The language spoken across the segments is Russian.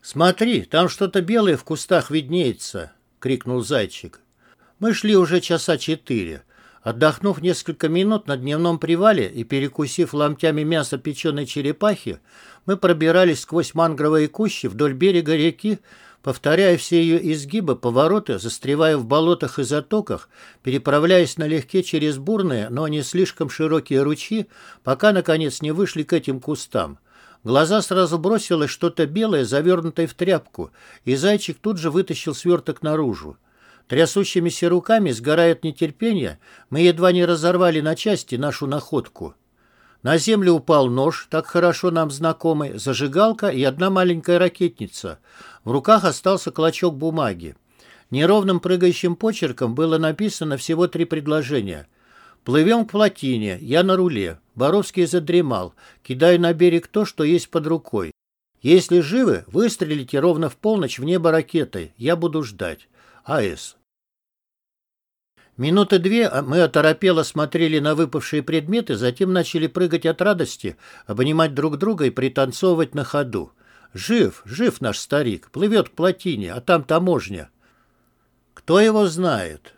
«Смотри, там что-то белое в кустах виднеется!» — крикнул Зайчик. Мы шли уже часа 4. Отдохнув несколько минут на дневном привале и перекусив ломтями мяса печеной черепахи, мы пробирались сквозь мангровые кущи вдоль берега реки, повторяя все ее изгибы, повороты, застревая в болотах и затоках, переправляясь налегке через бурные, но не слишком широкие ручьи, пока, наконец, не вышли к этим кустам. Глаза сразу бросилось что-то белое, завернутое в тряпку, и Зайчик тут же вытащил сверток наружу. Трясущимися руками, сгорая от нетерпения, мы едва не разорвали на части нашу находку. На землю упал нож, так хорошо нам знакомый, зажигалка и одна маленькая ракетница. В руках остался клочок бумаги. Неровным прыгающим почерком было написано всего 3 предложения. «Плывем к плотине, я на руле. Боровский задремал. Кидаю на берег то, что есть под рукой. Если живы, выстрелите ровно в полночь в небо ракетой. Я буду ждать. А.С.» Минуты 2 мы оторопело смотрели на выпавшие предметы, затем начали прыгать от радости, обнимать друг друга и пританцовывать на ходу. «Жив, жив наш старик, плывет к плотине, а там таможня». Кто его знает?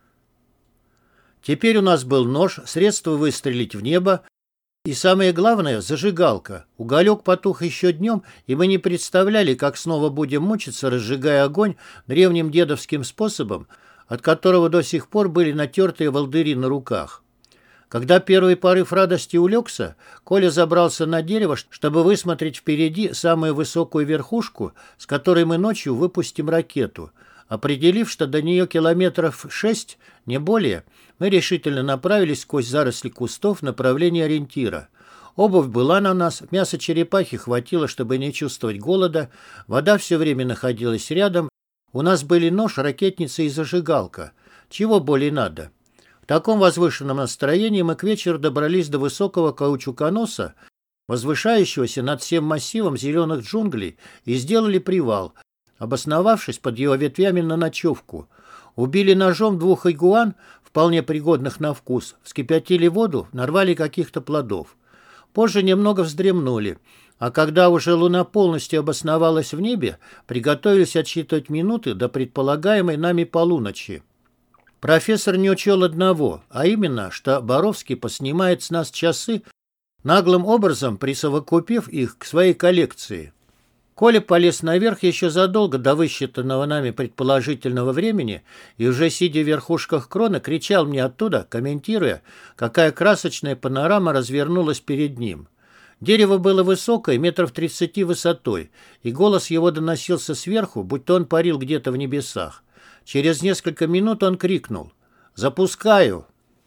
Теперь у нас был нож, средство выстрелить в небо и, самое главное, зажигалка. Уголек потух еще днем, и мы не представляли, как снова будем мучиться, разжигая огонь древним дедовским способом, от которого до сих пор были натертые волдыри на руках. Когда первый порыв радости улегся, Коля забрался на дерево, чтобы высмотреть впереди самую высокую верхушку, с которой мы ночью выпустим ракету. Определив, что до нее километров 6, не более, мы решительно направились сквозь заросли кустов в направлении ориентира. Обувь была на нас, мяса черепахи хватило, чтобы не чувствовать голода, вода все время находилась рядом, у нас были нож, ракетница и зажигалка. Чего более надо? В таком возвышенном настроении мы к вечеру добрались до высокого каучуконоса, возвышающегося над всем массивом зеленых джунглей, и сделали привал, обосновавшись под его ветвями на ночевку. Убили ножом 2 игуан, вполне пригодных на вкус, вскипятили воду, нарвали каких-то плодов. Позже немного вздремнули, а когда уже луна полностью обосновалась в небе, приготовились отсчитывать минуты до предполагаемой нами полуночи. Профессор не учел одного, а именно, что Боровский поснимает с нас часы, наглым образом присовокупив их к своей коллекции. Коля полез наверх еще задолго до высчитанного нами предположительного времени и уже сидя в верхушках крона кричал мне оттуда, комментируя, какая красочная панорама развернулась перед ним. Дерево было высокое, 30 метров высотой, и голос его доносился сверху, будто он парил где-то в небесах. Через несколько минут он крикнул: «Запускаю!».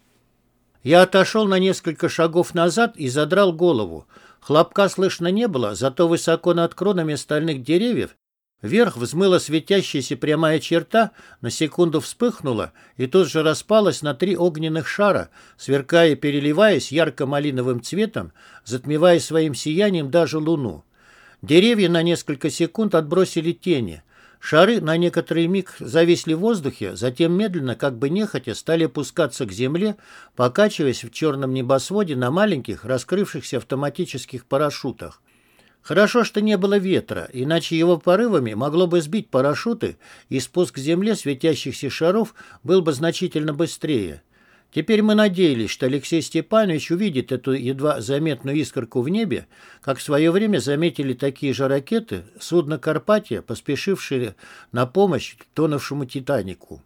Я отошел на несколько шагов назад и задрал голову. Хлопка слышно не было, зато высоко над кронами остальных деревьев вверх взмыла светящаяся прямая черта, на секунду вспыхнула и тут же распалась на 3 огненных шара, сверкая и переливаясь ярко-малиновым цветом, затмевая своим сиянием даже луну. Деревья на несколько секунд отбросили тени. Шары на некоторый миг зависли в воздухе, затем медленно, как бы нехотя, стали опускаться к земле, покачиваясь в черном небосводе на маленьких, раскрывшихся автоматических парашютах. Хорошо, что не было ветра, иначе его порывами могло бы сбить парашюты, и спуск к земле светящихся шаров был бы значительно быстрее. Теперь мы надеялись, что Алексей Степанович увидит эту едва заметную искорку в небе, как в свое время заметили такие же ракеты судно «Карпатия», поспешившие на помощь тонувшему «Титанику».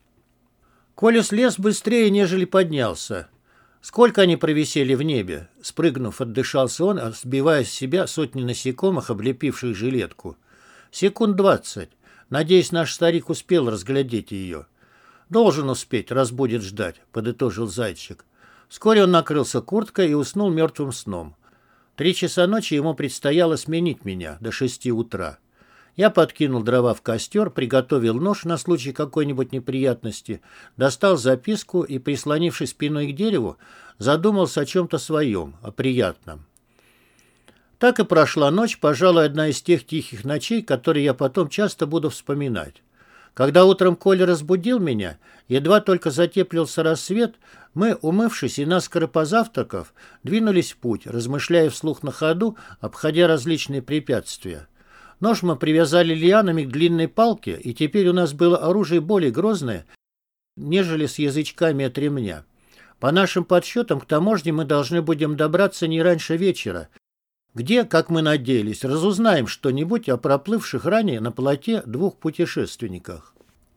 Коля слез быстрее, нежели поднялся. Сколько они провисели в небе? Спрыгнув, отдышался он, сбивая с себя сотни насекомых, облепивших жилетку. Секунд 20. Надеюсь, наш старик успел разглядеть ее. «Должен успеть, раз будет ждать», — подытожил Зайчик. Вскоре он накрылся курткой и уснул мертвым сном. 3 часа ночи ему предстояло сменить меня до 6 утра. Я подкинул дрова в костер, приготовил нож на случай какой-нибудь неприятности, достал записку и, прислонившись спиной к дереву, задумался о чем-то своем, о приятном. Так и прошла ночь, пожалуй, одна из тех тихих ночей, которые я потом часто буду вспоминать. Когда утром Коля разбудил меня, едва только затеплился рассвет, мы, умывшись и наскоро позавтракав, двинулись в путь, размышляя вслух на ходу, обходя различные препятствия. Нож мы привязали лианами к длинной палке, и теперь у нас было оружие более грозное, нежели с язычками от ремня. По нашим подсчетам, к таможне мы должны будем добраться не раньше вечера, где, как мы надеялись, разузнаем что-нибудь о проплывших ранее на плоте 2 путешественниках.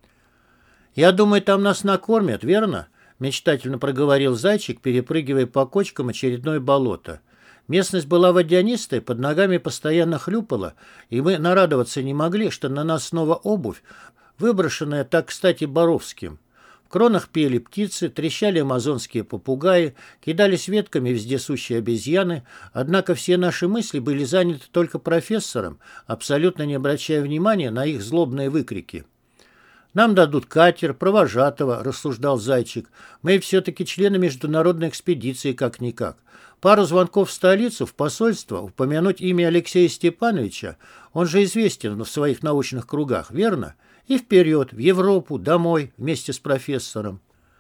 «Я думаю, там нас накормят, верно?» — мечтательно проговорил Зайчик, перепрыгивая по кочкам очередное болото. Местность была водянистая, под ногами постоянно хлюпала, и мы нарадоваться не могли, что на нас снова обувь, выброшенная так кстати Боровским. В кронах пели птицы, трещали амазонские попугаи, кидались ветками вездесущие обезьяны, однако все наши мысли были заняты только профессором, абсолютно не обращая внимания на их злобные выкрики. «Нам дадут катер, провожатого», — рассуждал Зайчик. «Мы все-таки члены международной экспедиции, как-никак. Пару звонков в столицу, в посольство, упомянуть имя Алексея Степановича, он же известен в своих научных кругах, верно? И вперед, в Европу, домой, вместе с профессором.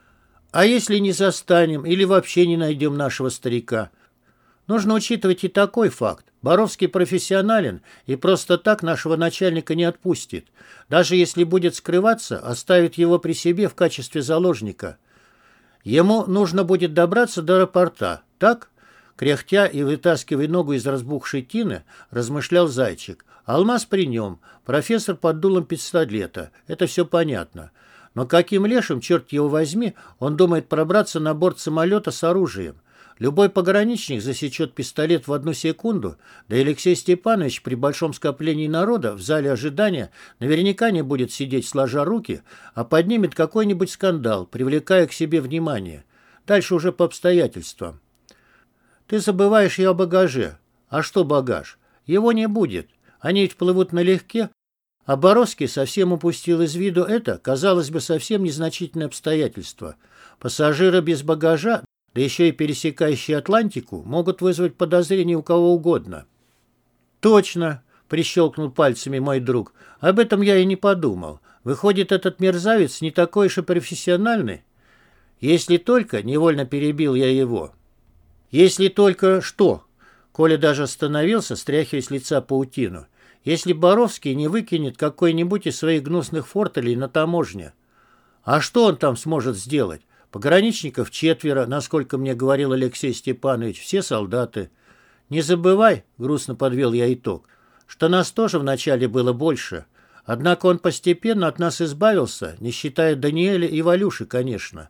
А если не застанем или вообще не найдем нашего старика? Нужно учитывать и такой факт. Боровский профессионален и просто так нашего начальника не отпустит. Даже если будет скрываться, оставит его при себе в качестве заложника. Ему нужно будет добраться до аэропорта, так?» Кряхтя и вытаскивая ногу из разбухшей тины, размышлял Зайчик. Алмаз при нем, профессор под дулом пистолета. Это все понятно. Но каким лешим, черт его возьми, он думает пробраться на борт самолета с оружием? Любой пограничник засечет пистолет в 1 секунду, да и Алексей Степанович при большом скоплении народа в зале ожидания наверняка не будет сидеть сложа руки, а поднимет какой-нибудь скандал, привлекая к себе внимание. Дальше уже по обстоятельствам. «Ты забываешь и о багаже. А что багаж? Его не будет. Они ведь плывут налегке». А Боровский совсем упустил из виду это, казалось бы, совсем незначительное обстоятельство. Пассажиры без багажа, да еще и пересекающие Атлантику, могут вызвать подозрения у кого угодно. «Точно», — прищелкнул пальцами мой друг, — «об этом я и не подумал. Выходит, этот мерзавец не такой уж и профессиональный?» «Если только», — невольно перебил я его. «Если только что?» Коля даже остановился, стряхивая с лица паутину. «Если Боровский не выкинет какой-нибудь из своих гнусных фортелей на таможне. А что он там сможет сделать? Пограничников 4, насколько мне говорил Алексей Степанович, все солдаты. Не забывай, грустно подвел я итог, что нас тоже вначале было больше. Однако он постепенно от нас избавился, не считая Даниэля и Валюши, конечно.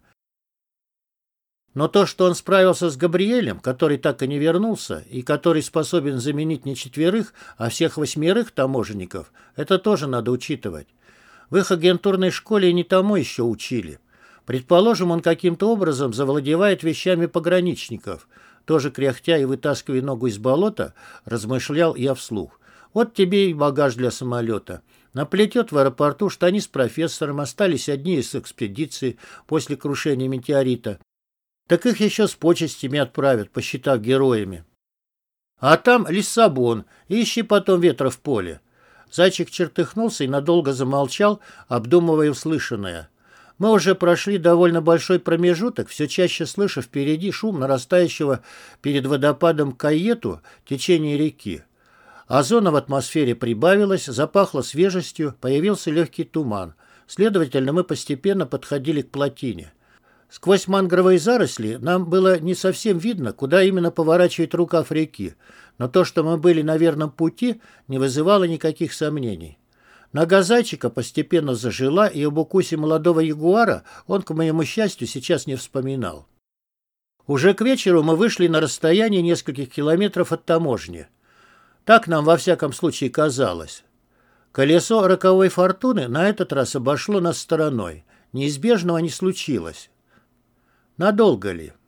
Но то, что он справился с Габриэлем, который так и не вернулся, и который способен заменить не 4, а всех 8 таможенников, это тоже надо учитывать. В их агентурной школе и не тому еще учили. Предположим, он каким-то образом завладевает вещами пограничников. Тоже кряхтя и вытаскивая ногу из болота, размышлял я вслух. Вот тебе и багаж для самолета. Наплетет в аэропорту, что они с профессором остались одни из экспедиции после крушения метеорита. Так их еще с почестями отправят, посчитав героями. А там Лиссабон, ищи потом ветра в поле. Зайчик чертыхнулся и надолго замолчал, обдумывая услышанное. Мы уже прошли довольно большой промежуток, все чаще слыша впереди шум нарастающего перед водопадом Кайету течения реки. Озона в атмосфере прибавилось, запахло свежестью, появился легкий туман. Следовательно, мы постепенно подходили к плотине. Сквозь мангровые заросли нам было не совсем видно, куда именно поворачивает рукав реки, но то, что мы были на верном пути, не вызывало никаких сомнений. Нога Зайчика постепенно зажила, и об укусе молодого ягуара он, к моему счастью, сейчас не вспоминал. Уже к вечеру мы вышли на расстояние нескольких километров от таможни. Так нам во всяком случае казалось. Колесо роковой фортуны на этот раз обошло нас стороной. Неизбежного не случилось. Надолго ли?